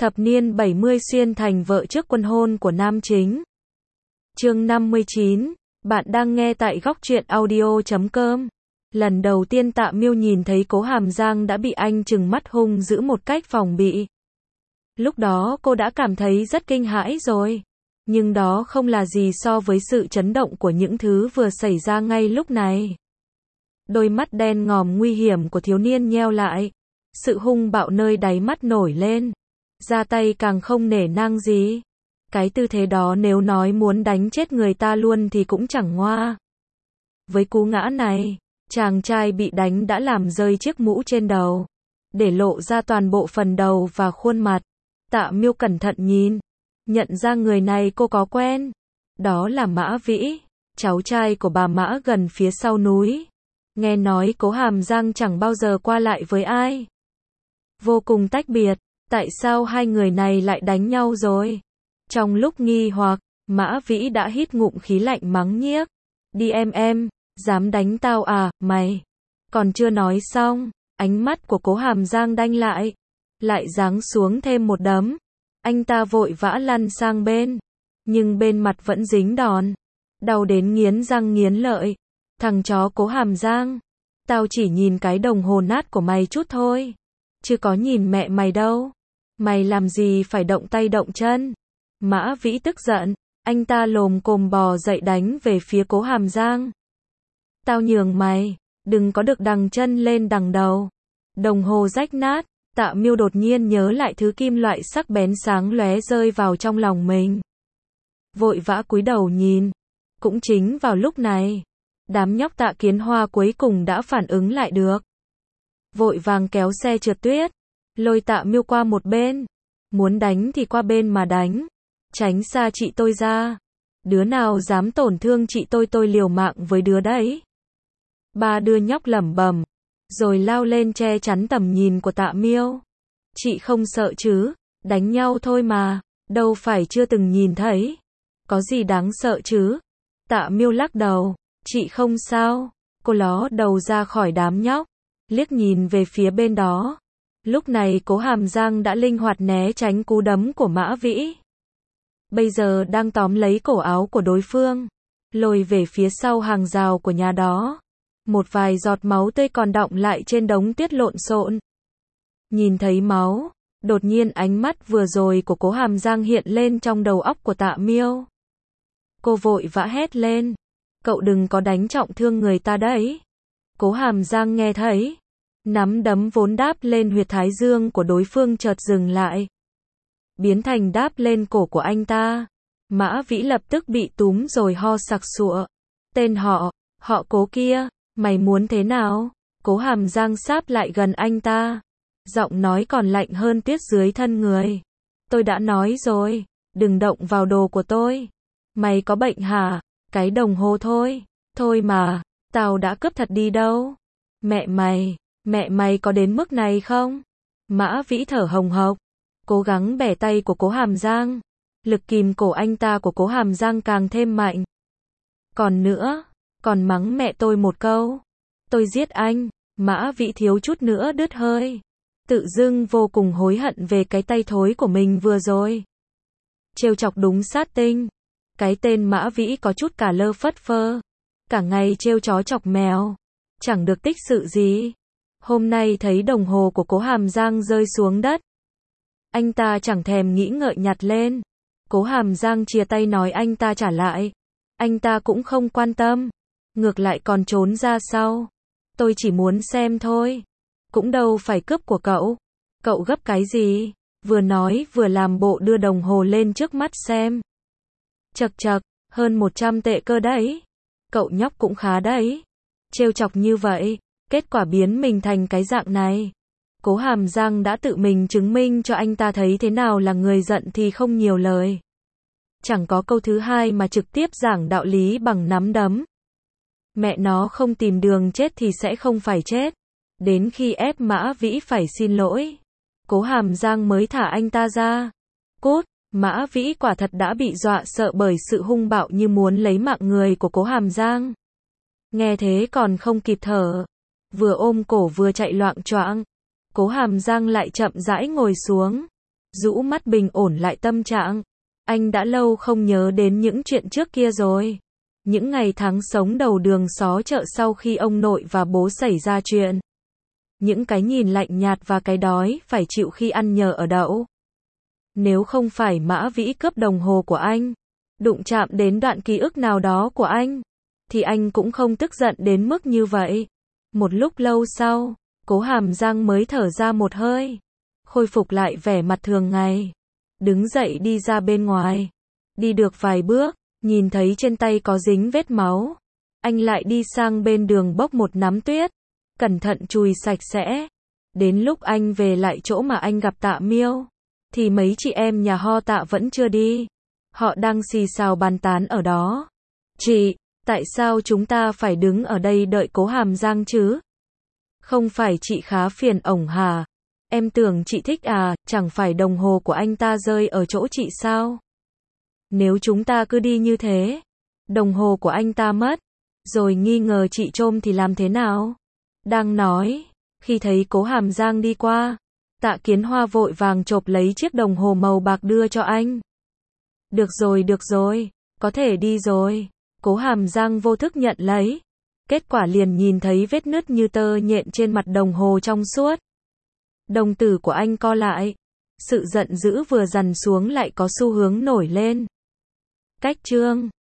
Thập niên 70 xuyên thành vợ trước quân hôn của nam chính. Chương 59, bạn đang nghe tại góc truyện audio.com. Lần đầu tiên Tạ Miêu nhìn thấy Cố Hàm Giang đã bị anh trừng mắt hung dữ một cách phòng bị. Lúc đó cô đã cảm thấy rất kinh hãi rồi. Nhưng đó không là gì so với sự chấn động của những thứ vừa xảy ra ngay lúc này. Đôi mắt đen ngòm nguy hiểm của thiếu niên nheo lại. Sự hung bạo nơi đáy mắt nổi lên. Ra tay càng không nể nang gì. Cái tư thế đó nếu nói muốn đánh chết người ta luôn thì cũng chẳng ngoa. Với cú ngã này, chàng trai bị đánh đã làm rơi chiếc mũ trên đầu, để lộ ra toàn bộ phần đầu và khuôn mặt. Tạ Miêu cẩn thận nhìn, nhận ra người này cô có quen. Đó là Mã Vĩ, cháu trai của bà Mã gần phía sau núi. Nghe nói Cố Hàm Giang chẳng bao giờ qua lại với ai. Vô cùng tách biệt, tại sao hai người này lại đánh nhau rồi? Trong lúc nghi hoặc, Mã Vĩ đã hít ngụm khí lạnh mắng nhiếc. Đi em, dám đánh tao à, mày? Còn chưa nói xong, ánh mắt của Cố Hàm Giang đanh lại giáng xuống thêm một đấm. Anh ta vội vã lăn sang bên, nhưng bên mặt vẫn dính đòn. Đau đến nghiến răng nghiến lợi. Thằng chó Cố Hàm Giang, tao chỉ nhìn cái đồng hồ nát của mày chút thôi, chứ có nhìn mẹ mày đâu. Mày làm gì phải động tay động chân? Mã Vĩ tức giận, anh ta lồm cồm bò dậy đánh về phía Cố Hàm Giang. Tao nhường mày, đừng có được đằng chân lên đằng đầu. Đồng hồ rách nát. Tạ Miêu đột nhiên nhớ lại thứ kim loại sắc bén sáng lóe rơi vào trong lòng mình. Vội vã cúi đầu nhìn. Cũng chính vào lúc này, đám nhóc Tạ Kiến Hoa cuối cùng đã phản ứng lại được. Vội vàng kéo xe trượt tuyết, lôi Tạ Miêu qua một bên. Muốn đánh thì qua bên mà đánh. Tránh xa chị tôi ra. Đứa nào dám tổn thương chị tôi liều mạng với đứa đấy. Ba đứa nhóc lẩm bẩm, rồi lao lên che chắn tầm nhìn của Tạ Miêu. Chị không sợ chứ? Đánh nhau thôi mà, đâu phải chưa từng nhìn thấy. Có gì đáng sợ chứ? Tạ Miêu lắc đầu, chị không sao. Cô ló đầu ra khỏi đám nhóc, liếc nhìn về phía bên đó. Lúc này Cố Hàm Giang đã linh hoạt né tránh cú đấm của Mã Vĩ. Bây giờ đang tóm lấy cổ áo của đối phương, lôi về phía sau hàng rào của nhà đó. Một vài giọt máu tươi còn đọng lại trên đống tuyết lộn xộn. Nhìn thấy máu, đột nhiên ánh mắt vừa rồi của Cố Hàm Giang hiện lên trong đầu óc của Tạ Miêu. Cô vội vã hét lên, cậu đừng có đánh trọng thương người ta đấy. Cố Hàm Giang nghe thấy, nắm đấm vốn đáp lên huyệt thái dương của đối phương chợt dừng lại, biến thành đáp lên cổ của anh ta. Mã Vĩ lập tức bị túm rồi ho sặc sụa. Tên họ Cố kia, mày muốn thế nào? Cố Hàm Giang sáp lại gần anh ta, giọng nói còn lạnh hơn tuyết dưới thân người. Tôi đã nói rồi, đừng động vào đồ của tôi. Mày có bệnh hả? Cái đồng hồ thôi mà, tao đã cướp thật đi đâu. Mẹ mày có đến mức này không? Mã Vĩ thở hồng hộc, cố gắng bẻ tay của Cố Hàm Giang. Lực kìm cổ anh ta của Cố Hàm Giang càng thêm mạnh. Còn nữa, còn mắng mẹ tôi một câu, tôi giết anh. Mã Vĩ thiếu chút nữa đứt hơi, tự dưng vô cùng hối hận về cái tay thối của mình vừa rồi. Trêu chọc đúng sát tinh. Cái tên Mã Vĩ có chút cả lơ phất phơ, cả ngày trêu chó chọc mèo, chẳng được tích sự gì. Hôm nay thấy đồng hồ của Cố Hàm Giang rơi xuống đất, anh ta chẳng thèm nghĩ ngợi nhặt lên. Cố Hàm Giang chia tay nói anh ta trả lại. Anh ta cũng không quan tâm, ngược lại còn trốn ra sau. Tôi chỉ muốn xem thôi, cũng đâu phải cướp của cậu. Cậu gấp cái gì? Vừa nói vừa làm bộ đưa đồng hồ lên trước mắt xem. Chậc, hơn 100 tệ cơ đấy. Cậu nhóc cũng khá đấy. Trêu chọc như vậy, kết quả biến mình thành cái dạng này. Cố Hàm Giang đã tự mình chứng minh cho anh ta thấy thế nào là người giận thì không nhiều lời. Chẳng có câu thứ hai mà trực tiếp giảng đạo lý bằng nắm đấm. Mẹ nó không tìm đường chết thì sẽ không phải chết. Đến khi ép Mã Vĩ phải xin lỗi, Cố Hàm Giang mới thả anh ta ra. Cút. Mã Vĩ quả thật đã bị dọa sợ bởi sự hung bạo như muốn lấy mạng người của Cố Hàm Giang. Nghe thế còn không kịp thở, vừa ôm cổ vừa chạy loạng choạng. Cố Hàm Giang lại chậm rãi ngồi xuống, rũ mắt bình ổn lại tâm trạng. Anh đã lâu không nhớ đến những chuyện trước kia rồi. Những ngày tháng sống đầu đường xó chợ sau khi ông nội và bố xảy ra chuyện. Những cái nhìn lạnh nhạt và cái đói phải chịu khi ăn nhờ ở đậu. Nếu không phải Mã Vĩ cướp đồng hồ của anh, đụng chạm đến đoạn ký ức nào đó của anh, thì anh cũng không tức giận đến mức như vậy. Một lúc lâu sau, Cố Hàm Giang mới thở ra một hơi, khôi phục lại vẻ mặt thường ngày. Đứng dậy đi ra bên ngoài. Đi được vài bước, nhìn thấy trên tay có dính vết máu. Anh lại đi sang bên đường bốc một nắm tuyết, cẩn thận chùi sạch sẽ. Đến lúc anh về lại chỗ mà anh gặp Tạ Miêu, thì mấy chị em nhà họ Tạ vẫn chưa đi. Họ đang xì xào bàn tán ở đó. Chị, tại sao chúng ta phải đứng ở đây đợi Cố Hàm Giang chứ? Không phải chị khá phiền ổng hả? Em tưởng chị thích à, chẳng phải đồng hồ của anh ta rơi ở chỗ chị sao? Nếu chúng ta cứ đi như thế, đồng hồ của anh ta mất, rồi nghi ngờ chị trôm thì làm thế nào? Đang nói, khi thấy Cố Hàm Giang đi qua, Tạ Kiến Hoa vội vàng chộp lấy chiếc đồng hồ màu bạc đưa cho anh. Được rồi, có thể đi rồi. Cố Hàm Giang vô thức nhận lấy. Kết quả liền nhìn thấy vết nứt như tơ nhện trên mặt đồng hồ trong suốt. Đồng tử của anh co lại. Sự giận dữ vừa dằn xuống lại có xu hướng nổi lên. Cách chương